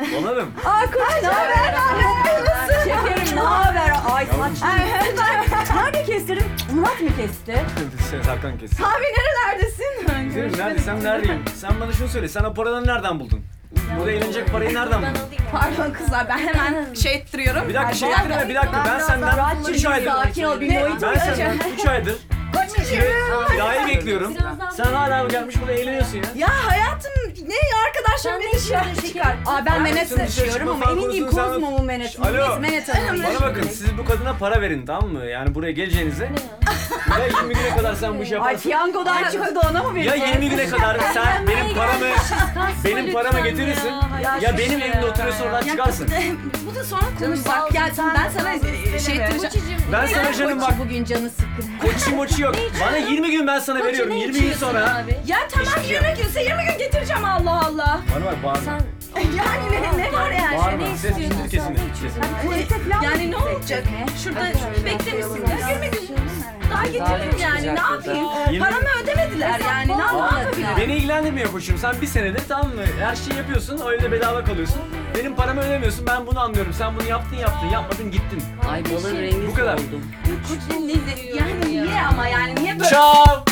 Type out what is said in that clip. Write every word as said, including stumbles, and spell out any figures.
Donarım. Aa koç ne haber? Nasılsın? Şekerim ne haber? Ay saçma. Nerede kestirdin? Murat mı kesti? Sen Serkan kesin. Abi nerelerdesin? Güzelim neredesem neredeyim? Sen bana şunu söyle, sen o paraları nereden buldun? Burada eğlenecek parayı nereden buldun? Pardon kızlar ben hemen şey ettiriyorum. Bir dakika şey ettirme, bir dakika ben senden üç aydır... Sakin ol bir boyutu Ben senden üç aydır kirayı bekliyorum. Sen hala gelmiş burada eğleniyorsun ya. Ya hayatım ne ya arkadaşım beni dışarı çıkar. Aa ben Manhattan yaşıyorum ama emin değilim Kozmo mu Manhattan? Alo. Biz Manhattan'ız. Bana bakın siz bu kadına para verin tamam mı? Yani buraya geleceğinize. Ya yirmi güne kadar sen bu işi Ay yaparsın. piyangodan çıktı ona mı Ya veriyorsun? yirmi güne kadar sen benim paramı benim paramı getirirsin. Ya benim evimde oturuyorsun oradan çıkarsın. Bu da sonra konuş bak gel ben sana şey ettireceğim. Ben sana canım bak. Bugün canı sıkkın. Koçi moçi yok. Bana yirmi gün ben sana veriyorum. yirmi gün sonra. Ya tamam Hiçbir şey yirmi günse yirmi gün getireceğim Allah Allah. Bana bak bağırma. Yani ne, ne var yani? Bağırma. Ses kesindir kesin. Yani ne olacak? Şurada beklemişsin ya yirmi gün. Daha getiririm yani ne yapayım? Yirmi- Paramı ödemediler yani ne yapayım? Beni ilgilendirmiyor koçum. Sen bir senedir tamam mı? Her şeyi yapıyorsun. Öyle bedava kalıyorsun. Benim paramı ödemiyorsun. Ben bunu anlıyorum. Sen bunu yaptın yaptın. Yapmadın gittin. Ay balın rengi Bu kadar. soldum. Yani niye ama yani niye böyle? Çav.